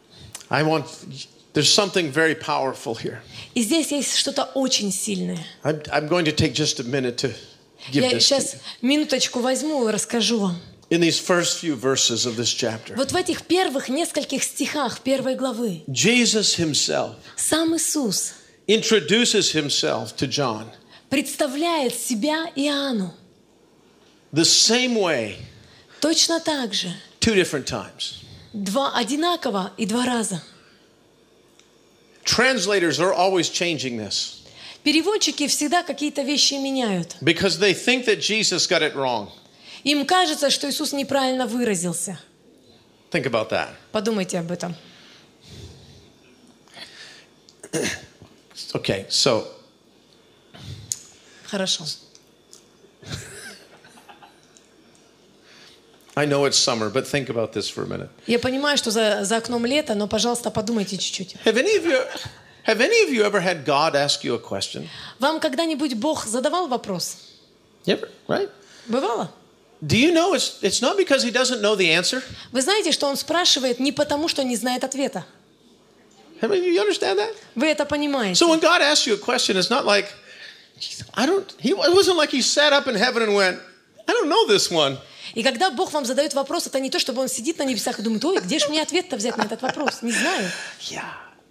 There's something very powerful here. И здесь есть что-то очень сильное. I'm going to take just a minute to give Я this to сейчас you. минуточку возьму и расскажу вам. In these first few verses of this chapter, Вот в этих первых нескольких стихах первой главы Jesus himself сам Иисус introduces himself to John представляет себя Иоанну the same way точно так же, 2 different times. одинаково и 2 раза. Translators are always changing this Переводчики всегда какие-то вещи меняют. because they think that Jesus got it wrong. Им кажется, что Иисус неправильно выразился. Think about that. Подумайте об этом. Okay, so Хорошо. I know it's summer, but think about this for a minute. Я понимаю, что за окном лето, но, пожалуйста, подумайте чуть-чуть. Have any of you ever had God ask you a question? Вам когда-нибудь Бог задавал вопрос? Ever, right? Бывало? Do you know it's not because he doesn't know the answer? Вы знаете, что Он спрашивает не потому, что не знает ответа. I mean, you understand that? Вы это понимаете. So when God asks you a question, it's not like it wasn't like he sat up in heaven and went, I don't know this one. И когда Бог вам задает вопрос, это не то, чтобы Он сидит на небесах и думает, ой, где же мне ответ-то взять на этот вопрос? Не знаю. Yeah.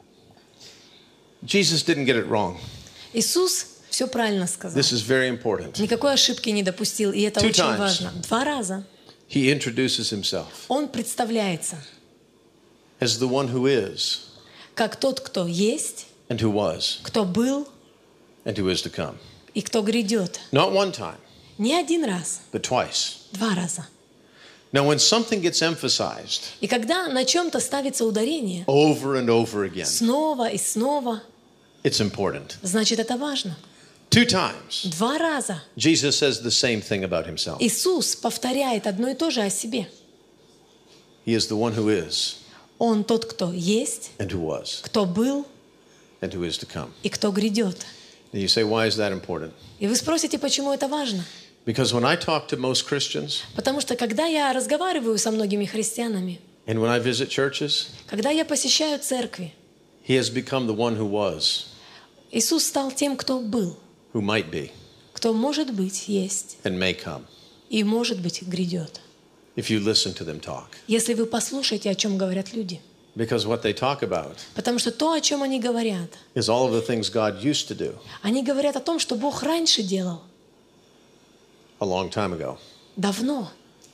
Jesus didn't get it wrong. Иисус все правильно сказал. This is very important. Никакой ошибки не допустил, и это 2 очень times. важно. 2 раза He introduces himself Он представляется as the one who is как тот, кто есть, and who was кто был and who is to come. и кто грядет. Not one time, Не 1 раз, but twice. 2 раза. Now, when something gets emphasized И когда на чем-то ставится ударение over and over again, снова и снова, it's important. значит, это важно. 2 times, 2 раза Jesus says the same thing about himself. Иисус повторяет одно и то же о себе. He is the one who is Он тот, кто есть, and who was кто был and who is to come. и кто грядет. And you say, why is that important? И вы спросите, почему это важно? Because when I talk to most Christians Потому что когда я разговариваю со многими христианами, and when I visit churches, когда я посещаю церкви, he has become the one who was, Иисус стал тем, кто был, who might be, кто может быть, есть and may come, и, может быть, грядет. if you listen to them talk. Если вы послушаете, о чем говорят люди. Because what they talk about Потому что то, о чем они говорят, is all of the things God used to do они говорят о том, что Бог раньше делал, a long time ago. давно.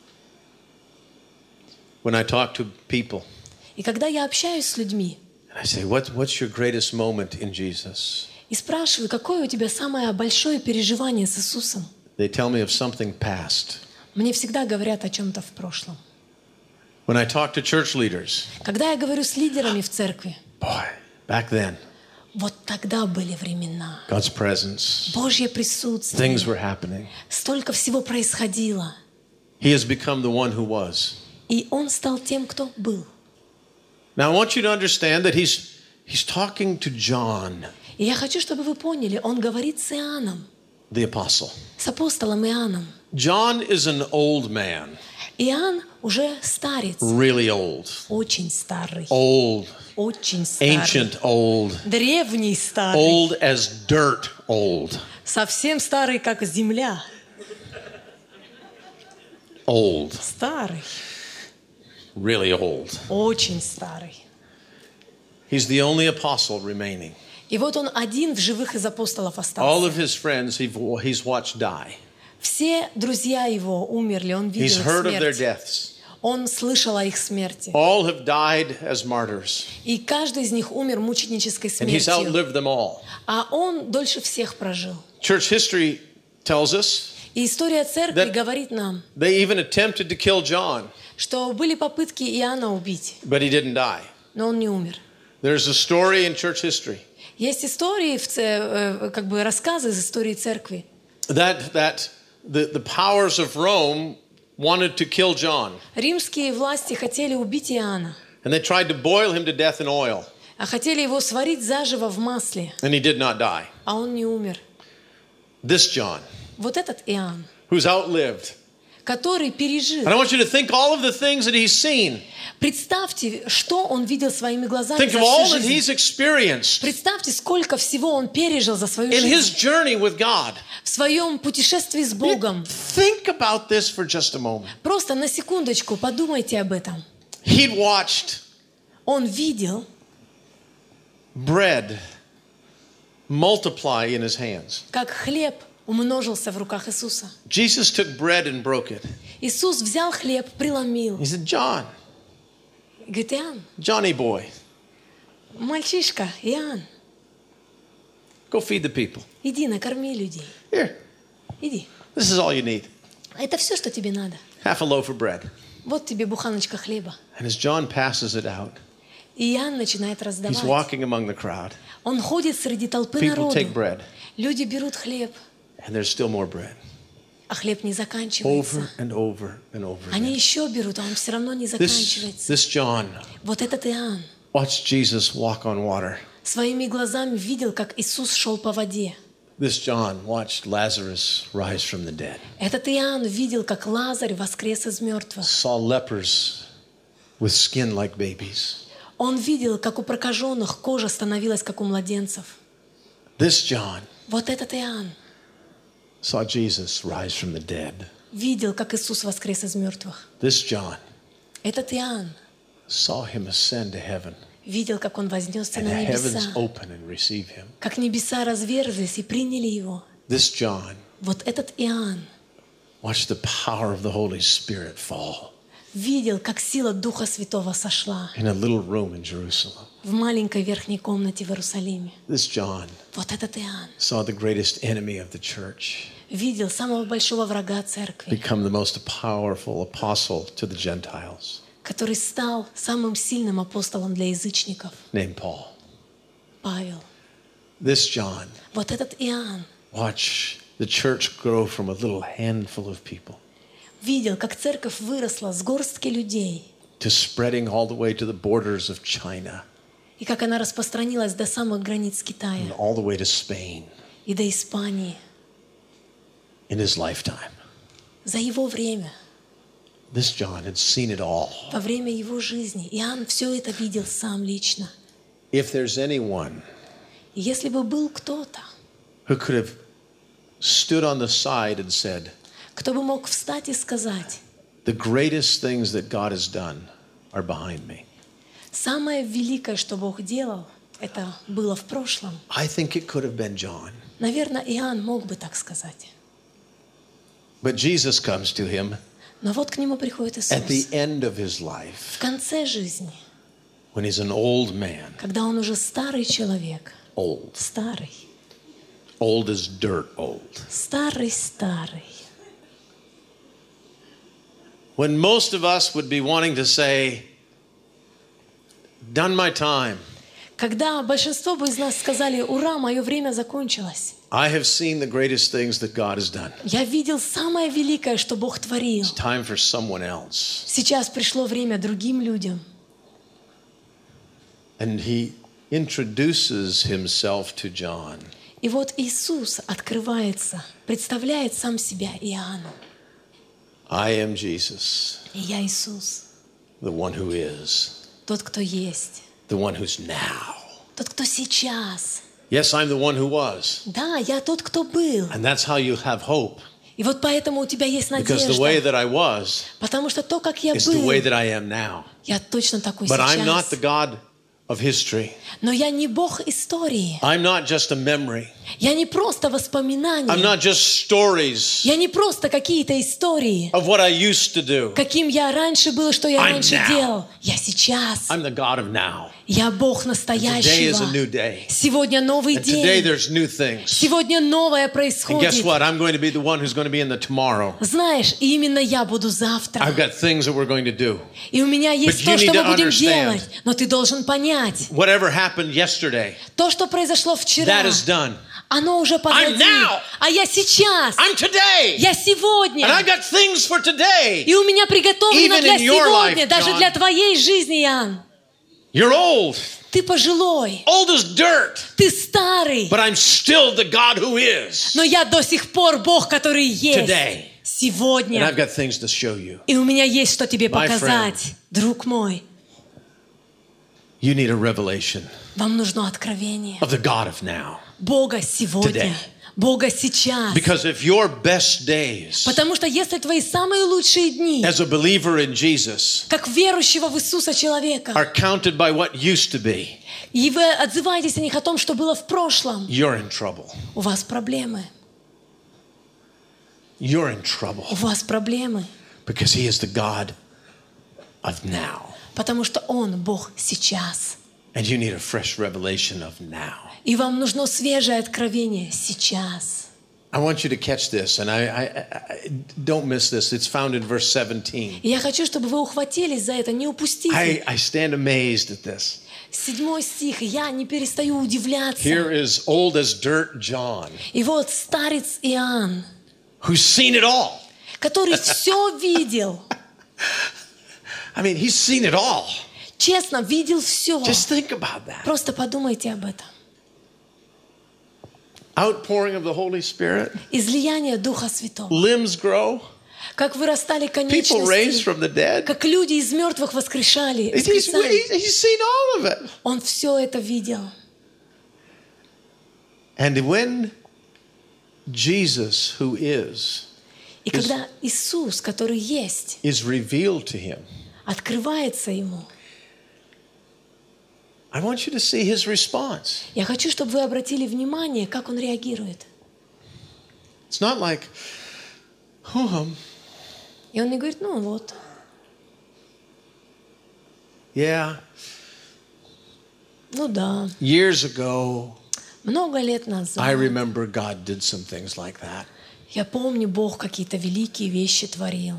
When I talk to people И когда я общаюсь с людьми and I say, what's your greatest moment in Jesus? и спрашиваю, какое у тебя самое большое переживание с Иисусом, They tell me of something past. мне всегда говорят о чем-то в прошлом. When I talk to church leaders, Когда я говорю с лидерами в церкви, boy, back then, вот тогда были времена. God's presence, Божье присутствие. things were happening. Столько всего происходило. He has become the one who was. И Он стал тем, кто был. Now, I want you to understand that he's talking to John, И я хочу, чтобы вы поняли, Он говорит с Иоанном, the apostle. с апостолом Иоанном. John is an old man, Иоанн уже старец, really old, очень старый, old, очень старый, ancient old, древний старый, old as dirt old, совсем старый, как земля, old, старый, really old. очень старый. He's the only apostle remaining. И вот он один в живых из апостолов All остался. of his friends he's watched die. Все друзья его умерли, он He's видел их heard of their смерть. deaths. Он слышал о их смерти. All have died as martyrs, И каждый из них умер мученической and he's смертью. outlived them all. А он дольше всех прожил. Church history tells us И история церкви That- говорит нам, they even attempted to kill John, что были попытки Иоанна убить, but he didn't die. но он не умер. There's a story in church history Есть истории, как бы рассказы из истории церкви, that the powers of Rome wanted to kill John, римские власти хотели убить Иоанна, and they tried to boil him to death in oil, а хотели его сварить заживо в масле, and he did not die. а он не умер. This John, Вот этот Иоанн, who's outlived который пережил. And I want you to think all of the things that he's seen. Представьте, что он видел своими глазами Think за of all всю that жизнь. he's experienced Представьте, сколько всего он пережил за свою in his жизнь. journey with God. В своем путешествии с Богом. Think about this for just a moment. Просто на секундочку подумайте об этом. He'd watched Он видел, bread multiply in his hands. как хлеб умножился в руках Иисуса. Jesus took bread and broke it. Иисус взял хлеб, преломил. He said, John, И говорит: Иоанн, Johnny boy, мальчишка, Иоанн, go feed the people. иди накорми людей. Here, Иди. this is all you need. Это все, что тебе надо. Half a loaf of bread. Вот тебе буханочка хлеба. And as John passes it out, И Иоанн начинает he's раздавать. walking among the crowd. Он ходит среди толпы People народу. take bread, Люди берут хлеб, and there's still more bread. а хлеб не заканчивается. Over and over and over Они again. еще берут, а он все равно не заканчивается. This John Вот этот Иоанн watched Jesus walk on water. своими глазами видел, как Иисус шел по воде. This John watched Lazarus rise from the dead. Этот Иоанн видел, как Лазарь воскрес из мертвых. Saw lepers with skin like babies. Он видел, как у прокаженных кожа становилась, как у младенцев. This John Вот этот Иоанн saw Jesus rise from the dead. видел, как Иисус воскрес из мертвых. This John Этот Иоанн saw him ascend to heaven, видел, как он вознесся and на the heavens небеса, open and receive him. как небеса разверзлись и приняли его. This John Вот этот Иоанн watched the power of the Holy Spirit fall видел, как сила Духа Святого сошла in a little room in Jerusalem. в маленькой верхней комнате в Иерусалиме. This John Вот этот Иоанн saw the greatest enemy of the church видел самого большого врага церкви, become the most powerful apostle to the Gentiles, который стал самым сильным апостолом для язычников, named Paul. Павел. This John Вот этот Иоанн watched the church grow from a little handful of people видел, как церковь выросла с горстки людей, to spreading all the way to the borders of China и как она распространилась до самых границ and Китая all the way to Spain и до Испании in his lifetime. за его время, This John had seen it all. во время его жизни. Иоанн все это видел сам лично. If there's anyone И если бы был кто-то, who could have stood on the side and said, кто бы мог встать и сказать: the greatest things that God has done are behind me, самое великое, что Бог делал, это было в прошлом. I think it could have been John. Наверное, Иоанн мог бы так сказать. But Jesus comes to him Но вот к нему приходит at the Иисус end of his life в конце жизни, when he's an old man. когда он уже старый человек. Old. Старый. Old as dirt old. Старый. When most of us would be wanting to say, done my time. Когда большинство бы из нас сказали: ура, мое время закончилось. I have seen the greatest things that God has done. Я видел самое великое, что Бог творил. It's time for someone else. Сейчас пришло время другим людям. And he introduces himself to John. И вот Иисус открывается, представляет сам себя Иоанну. I am Jesus, И я Иисус, the one who is, тот, кто есть, the one who's now. тот, кто сейчас. Yes, I'm the one who was. Да, я тот, кто был. And that's how you have hope. И вот поэтому у тебя есть Because the way надежда. that I was Потому что то, как я is the way был, that I am now. я точно такой But I'm not the сейчас. God of history. Но я не Бог истории. I'm not just a memory. Я не просто I'm воспоминания. not just stories Я не просто какие-то истории. of what I used to do. Каким я раньше был, что я I'm раньше now. делал. Я сейчас. I'm the God of now. Я Бог And today is a new настоящего. day. Сегодня новый And today день. there's new things. Сегодня новое And guess происходит. what? I'm going to be the one who's going to be in the tomorrow. Знаешь, и именно я буду завтра. I've got things that we're going to do. И у меня есть But то, you что need мы to будем understand. делать. Но ты должен понять. Whatever happened yesterday, То, что произошло вчера, that is done. оно уже позади. now. А я сейчас. I'm today. Я сегодня. And I got things for today. И у меня приготовлено Even для in your сегодня, life, даже John. для твоей жизни, Иоанн. You're old. Ты пожилой, Old as dirt. ты старый, But I'm still the God who is. но я до сих пор Бог, который есть. Today. And сегодня. I've got things to show you. И у меня есть что тебе My показать, друг мой. You need a revelation Вам нужно откровение of the God of now. Бога сегодня, Today. Бога сейчас. Because if your best days Потому что если твои самые лучшие дни, as a believer in Jesus как верующего в Иисуса человека, are counted by what used to be, и вы отзываетесь о них о том, что было в прошлом, you're in trouble. у вас проблемы. You're in trouble У вас проблемы. because He is the God of now. Потому что Он Бог сейчас. And you need a fresh revelation of now. И вам нужно свежее откровение сейчас. I want you to catch this, and I don't miss this. It's found in verse 17. И я хочу, чтобы вы ухватились за это, не упустите. I stand amazed at this. 7 стих, я не перестаю удивляться. Here is old as dirt John, И вот старец Иоанн, who's seen it all. который все видел, I mean, he's seen it all. честно видел все. Just think about that. Просто подумайте об этом. Outpouring of the Holy Spirit, Излияние Духа Святого. limbs grow, Как вырастали people raised конечности, from the dead. как люди из мертвых воскрешали. He's воскресали. seen all of it. Он все это видел. And when Jesus, who is И когда Иисус, который есть, revealed to him, открывается ему, I want you to see his response. я хочу, чтобы вы обратили внимание, как он реагирует. It's not like, И он не говорит, ну вот, yeah, ну да, years ago, много лет I назад. remember God did some things like that. Я помню, Бог какие-то великие вещи творил.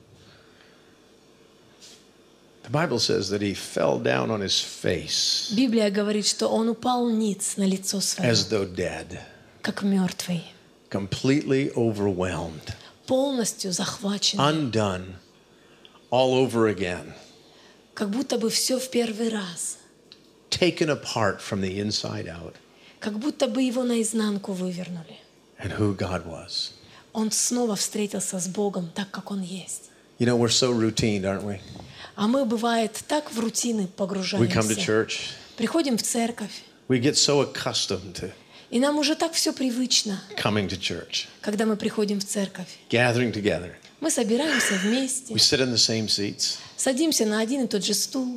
The Bible says that he fell down on his face Библия говорит, что он упал ниц на лицо свое, as though dead, как мертвый, completely overwhelmed, полностью захвачен, undone, all over again, как будто бы все в первый раз, taken apart from the inside out, как будто бы его наизнанку вывернули. and who God was. Он снова встретился с Богом так, как он есть. You know, we're so routine, aren't we? А мы, бывает, так в рутины We come to погружаемся. church, Приходим в церковь, we get so accustomed to и нам уже так все привычно, coming to church, когда мы приходим в церковь. gathering together. Мы собираемся вместе, We sit in the same seats. садимся на один и тот же стул.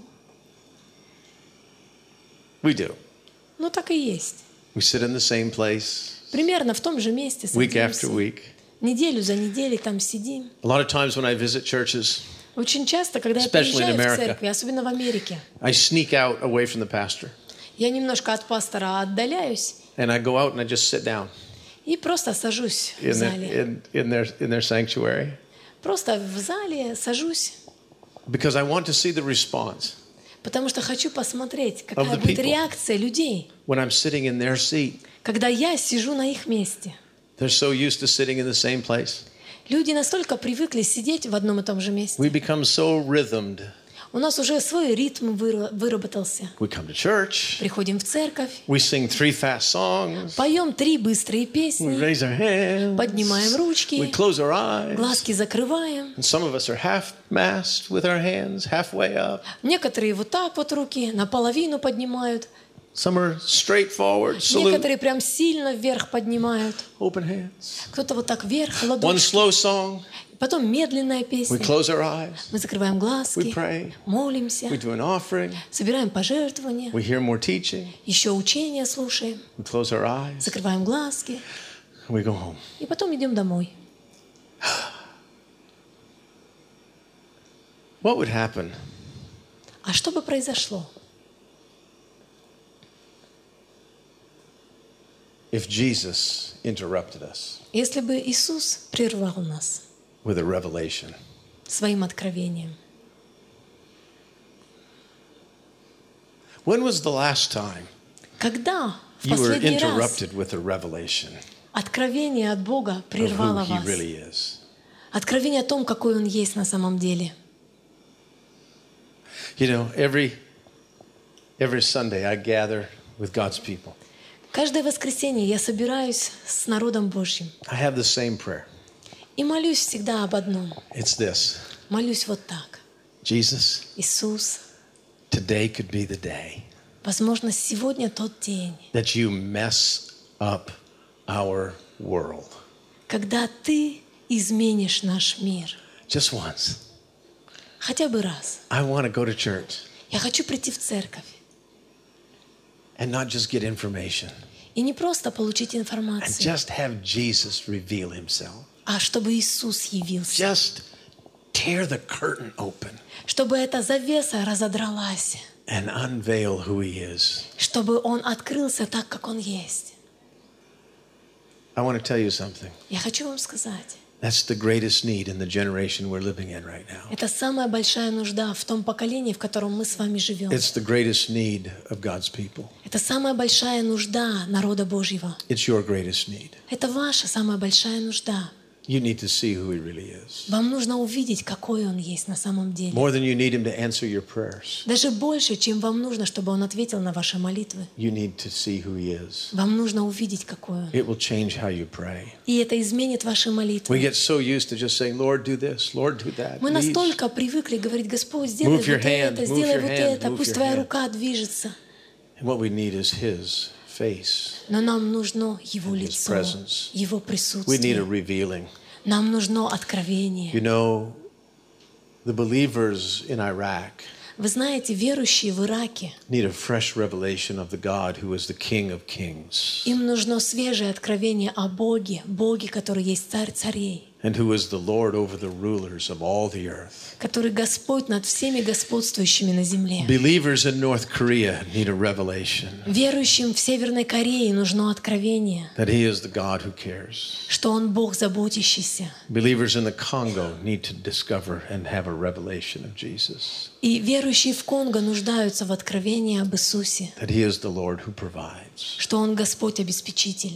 We do. Ну, так и есть. We sit in the same place Примерно в том же месте week after садимся. week. Неделю за неделей там сидим. A lot of times when I visit churches, Очень часто, когда я Especially in приезжаю в America. церковь, особенно в Америке, I sneak out away from the pastor я немножко от пастора отдаляюсь and I go out and I just sit down и просто сажусь в in, зале. in their sanctuary Просто в зале сажусь, because I want to see the response потому что хочу посмотреть, Of какая the будет people. реакция людей, when I'm sitting in their seat. когда я сижу на их месте. They're so used to sitting in the same place. Люди настолько привыкли сидеть в одном и том же месте. We become so rhythmed. У нас уже свой ритм выработался. We come to church. Приходим в церковь, We sing 3 fast songs. поем 3 быстрые We песни, raise our hands. поднимаем We ручки, close our eyes. глазки закрываем. And some of us are half-masked with our hands halfway up. Некоторые вот так вот руки наполовину поднимают, Some are straight forward, salute, некоторые прям сильно вверх поднимают. open hands. Кто-то вот так вверх, One ладошки. slow song, Потом медленная we песня. close our eyes, Мы закрываем we глазки, pray, молимся, we do an offering, собираем пожертвования, we hear more teaching, еще учения слушаем, we close our eyes, закрываем глазки, and we go home. и потом идем домой. What would happen А что бы произошло, if Jesus interrupted us если бы Иисус прервал нас with a revelation? своим откровением? When was the last time Когда в you were последний раз interrupted with a revelation откровение от Бога of who прервало He вас? really is? Откровение о том, какой Он есть на самом деле. You know, every Sunday I gather with God's people. Каждое воскресенье я собираюсь с народом Божьим. I have the same prayer. И молюсь всегда об одном. It's this. Молюсь вот так. Jesus, Иисус, today could be the day возможно, сегодня тот день, that you mess up our world. когда Ты изменишь наш мир. Just once. Хотя бы раз. I want to go to church Я хочу прийти в церковь. and not just get information, И не просто получить and информацию, just have Jesus reveal himself. а чтобы Иисус явился. Just tear the curtain open Чтобы эта завеса разодралась. and unveil who he is. Чтобы Он открылся так, как Он есть. I want to tell you something. Я хочу вам сказать, That's the greatest need in the generation we're living in right now. это самая большая нужда в том поколении, в котором мы с вами живем. It's the greatest need of God's people. Это самая большая нужда народа Божьего. It's your greatest need. Это ваша самая большая нужда. You need to see who he really is. Вам нужно увидеть, какой Он есть на самом деле. More than you need him to answer your prayers, Даже больше, чем вам нужно, чтобы Он ответил на ваши молитвы. you need to see who he is. Вам нужно увидеть, какой Он. It will change how you pray. И это изменит ваши We молитвы. get so used to just saying, Lord, do this, Lord, do that. Мы Please. настолько привыкли говорить: Господь, сделай Move вот your hand, это, move сделай your вот hand, это, move пусть your твоя hand. рука движется. And what we need is his face. Но нам нужно Его His лицо, presence. Его We need a присутствие. revealing. Нам нужно откровение. You know, the believers in Iraq Вы знаете, верующие в Ираке, need a fresh revelation of the God who is the King of Kings им нужно свежее откровение о Боге, Боге, который есть Царь царей, and who is the Lord over the rulers of all the earth. который Господь над всеми господствующими на земле. Believers in North Korea need a revelation Верующим в Северной Корее нужно откровение, that he is the God who cares. что Он Бог заботящийся. Believers in the Congo need to discover and have a revelation of Jesus, И верующие в Конго нуждаются в откровении об Иисусе, that he is the Lord who provides. что Он Господь обеспечитель.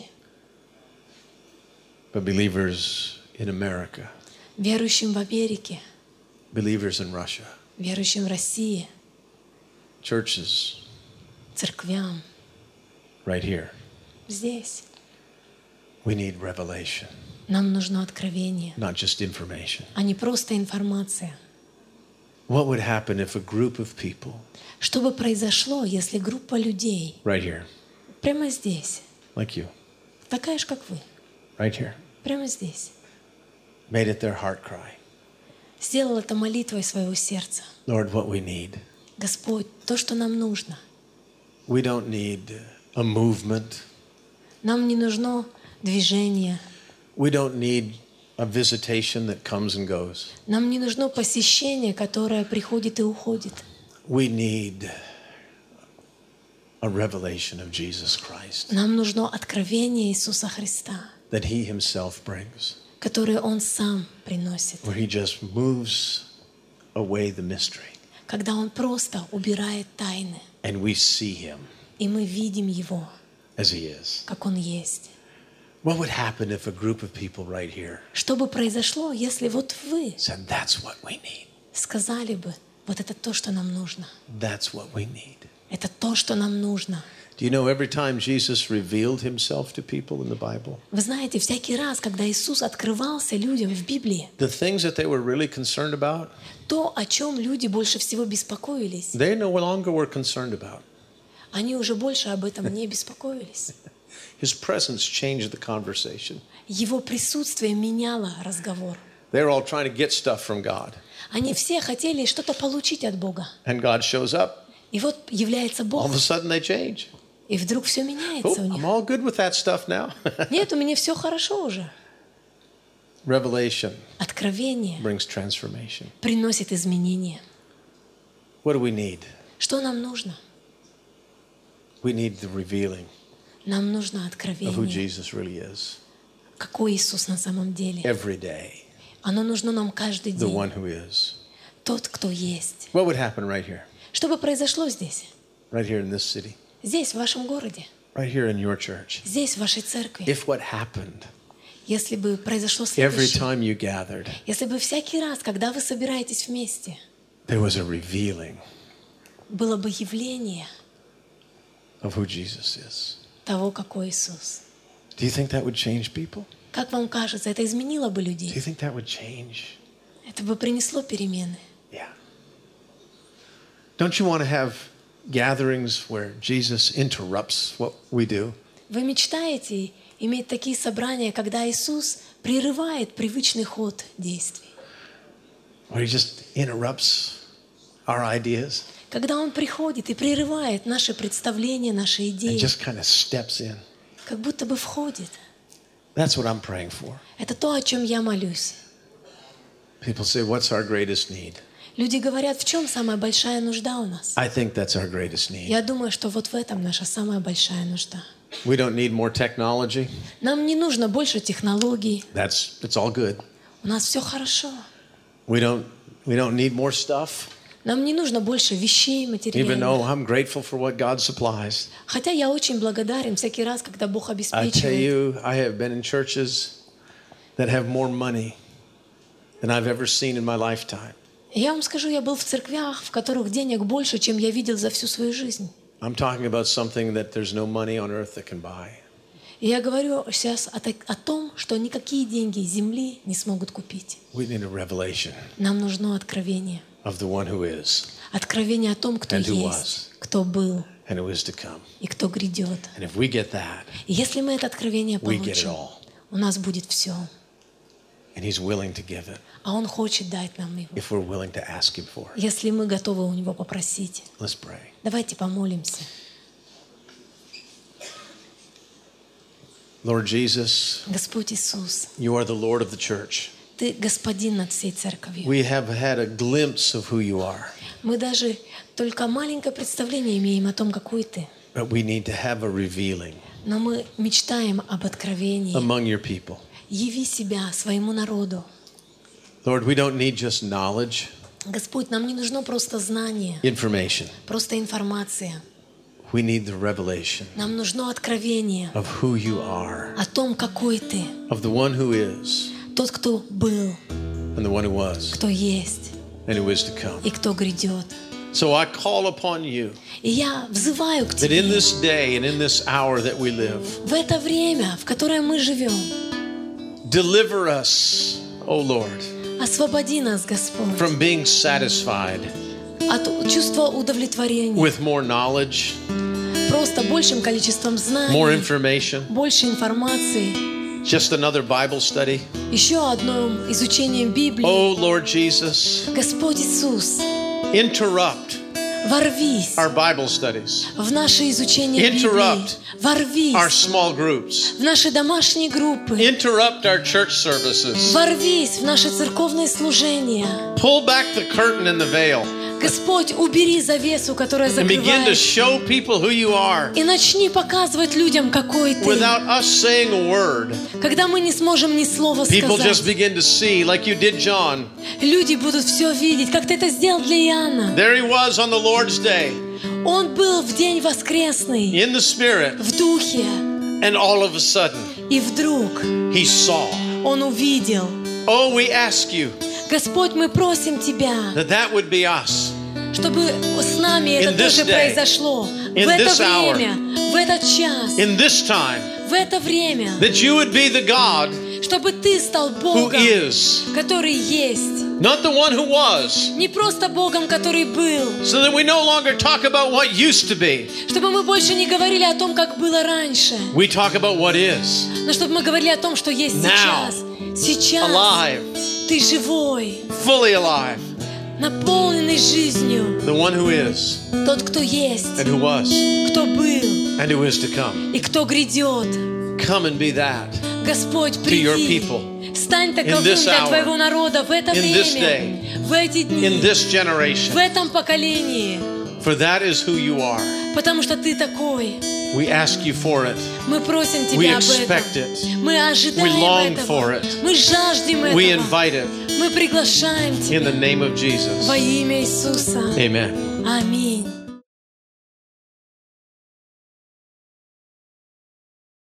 But believers in America, Верующим в Америке, believers in Russia, верующим в России, churches церквям right here, здесь we need revelation, нам нужно откровение, not just information. а не просто информация. What would happen if a group of people Что бы произошло, если группа людей right here, прямо здесь, like you, такая же, как вы, right here, прямо здесь, made it their heart cry? сделала это молитвой своего сердца? Lord, what we need. Господь, то, что нам нужно. We don't need a movement. Нам не нужно движение. We don't need a visitation that comes and goes. Нам не нужно посещение, которое приходит и уходит. We need a revelation of Jesus Christ Нам нужно откровение Иисуса Христа, that he himself brings, которое Он сам приносит, where he just moves away the mystery когда Он просто убирает тайны, and we see him и мы видим Его, as he is. как Он есть. What would happen if a group of people right here Что бы произошло, если вот вы said, that's what we need? сказали бы: вот это то, что нам нужно. That's what we need. Это то, что нам нужно. Do you know every time Jesus revealed himself to people in the Bible, Вы знаете, всякий раз, когда Иисус открывался людям в Библии, the things that they were really concerned about, то, о чем люди больше всего беспокоились, they no longer were concerned about. они уже больше об этом не беспокоились. His presence changed the conversation. Его присутствие меняло разговор. They were all trying to get stuff from God. Они все хотели что-то получить от Бога. And God shows up. И вот является All Бог, of a sudden they change. и вдруг все Oh, меняется у I'm них. all good with that stuff now. Нет, у меня все хорошо уже. Revelation Откровение brings transformation. приносит изменения. What do we need? Что нам нужно? We need the revealing Нам нужно of who откровение. Jesus really is. Какой Иисус на самом деле? Every day, Оно нужно нам каждый the день. one who is. Тот, кто есть. What would happen right here? Что бы произошло здесь? Right here in this city? Здесь, в вашем городе. Right here in your church? Здесь, в вашей церкви. If what happened Если бы произошло every следующее. time you gathered, Если бы всякий раз, когда вы собираетесь вместе, there was a revealing было бы явление of who Jesus is. того, какой Иисус. Do you think that would change people? Как вам кажется, это изменило бы Do you людей? think that would change? Это бы принесло перемены. Yeah. Don't you want to have gatherings where Jesus interrupts what we do? Вы мечтаете иметь такие собрания, когда Иисус прерывает привычный ход действий? Where he just interrupts our ideas Когда Он приходит и прерывает наши представления, наши and идеи, just kind of steps in? как будто бы входит. That's what I'm praying for. Это то, о чем я молюсь. People say, what's our greatest need? Люди говорят, в чем самая большая нужда у нас? I think that's our greatest need. Я думаю, что вот в этом наша самая большая нужда. We don't need more technology. Нам не нужно больше технологий. It's all good. У нас все хорошо. We don't need more stuff. Нам не нужно больше вещей, Even материальных. though I'm grateful for what God supplies. Хотя я очень благодарен всякий раз, когда Бог I tell обеспечивает. you, I have been in churches that have more money than I've ever seen in my lifetime. Я вам скажу, я был в церквях, в которых денег больше, чем я видел за всю свою жизнь. I'm talking about something that there's no money on earth that can buy. И я говорю сейчас о том, что никакие деньги земли не смогут купить. We need a revelation Нам нужно откровение. of the one who is Откровение о том, кто And who есть, кто был and who is to come. и кто грядет. And if we get that, И если мы это откровение we get it получим, all. у нас будет все. And he's willing to give it А Он хочет дать нам его, if we're willing to ask him for it. если мы готовы у Него попросить. Let's pray. Давайте помолимся. Lord Jesus, Господь Иисус, you are the Lord of the church. Ты господин над всей церковью. We have had a glimpse of who you are, Мы даже только маленькое представление имеем о том, какой Ты. but we need to have a revealing Но мы мечтаем об откровении. among your people. Яви себя своему народу. Lord, we don't need just knowledge, Господь, нам не нужно просто знание, information. просто информация. We need the revelation Нам нужно откровение of who you are, о том, какой Ты. of the one who is, Тот, кто был, and the one who was, кто есть and who is to come. и кто грядет. So I call upon you И я взываю к that in Тебе this day and in this hour that we live, в это время, в которое мы живем. deliver us, O Lord, Освободи нас, Господь, from being satisfied от чувства удовлетворения, with more knowledge, просто большим количеством more знаний, information, больше информации, just another Bible study. еще одно изучение Библии. Oh Lord Jesus, Господь Иисус, interrupt ворвись our Bible studies, в наше изучение Библии, Interrupt our ворвись small groups, в наши домашние группы, interrupt our church services, ворвись в наши церковные служения. pull back the curtain and the veil, Господь, убери завесу, которая and begin to закрывает, show people who you are и начни показывать людям, какой Ты. without us saying a word. Когда мы не сможем ни слова People just сказать, begin to see, like you did John. люди будут все видеть, как Ты это сделал для Иоанна. There he was on the Lord's day Он был в день воскресный, in the Spirit, в духе, and all of a sudden и вдруг he saw. Он увидел. Oh, we ask you Господь, мы просим Тебя, that would be us. чтобы с нами это In this тоже day, произошло. in В это this hour, время, в этот час, in this time, в это время, that you would be the God чтобы Ты стал who Богом, is, который есть. not the one who was, Не просто Богом, который был. so that we no longer talk about what used to be. Чтобы мы больше не говорили о том, как было раньше. We talk about what is, Но чтобы мы говорили о том, что есть Now. сейчас. Сейчас alive, Ты живой, fully alive, наполненный жизнью. the one who is, Тот, кто есть, and who was, кто был and who is to come. и кто грядет. Come and be that Господь, your приди. people. Стань таковым this для hour. Твоего народа в это In this время, day. в эти in дни, this в generation, этом поколении. for that is who you are. Потому что Ты такой. We ask you for it. Мы просим We Тебя об expect этом. it. Мы ожидаем We long for этого. it. Мы жаждем We этого. invite it Мы приглашаем in Тебя the name of Jesus. во имя Иисуса. Amen. Аминь.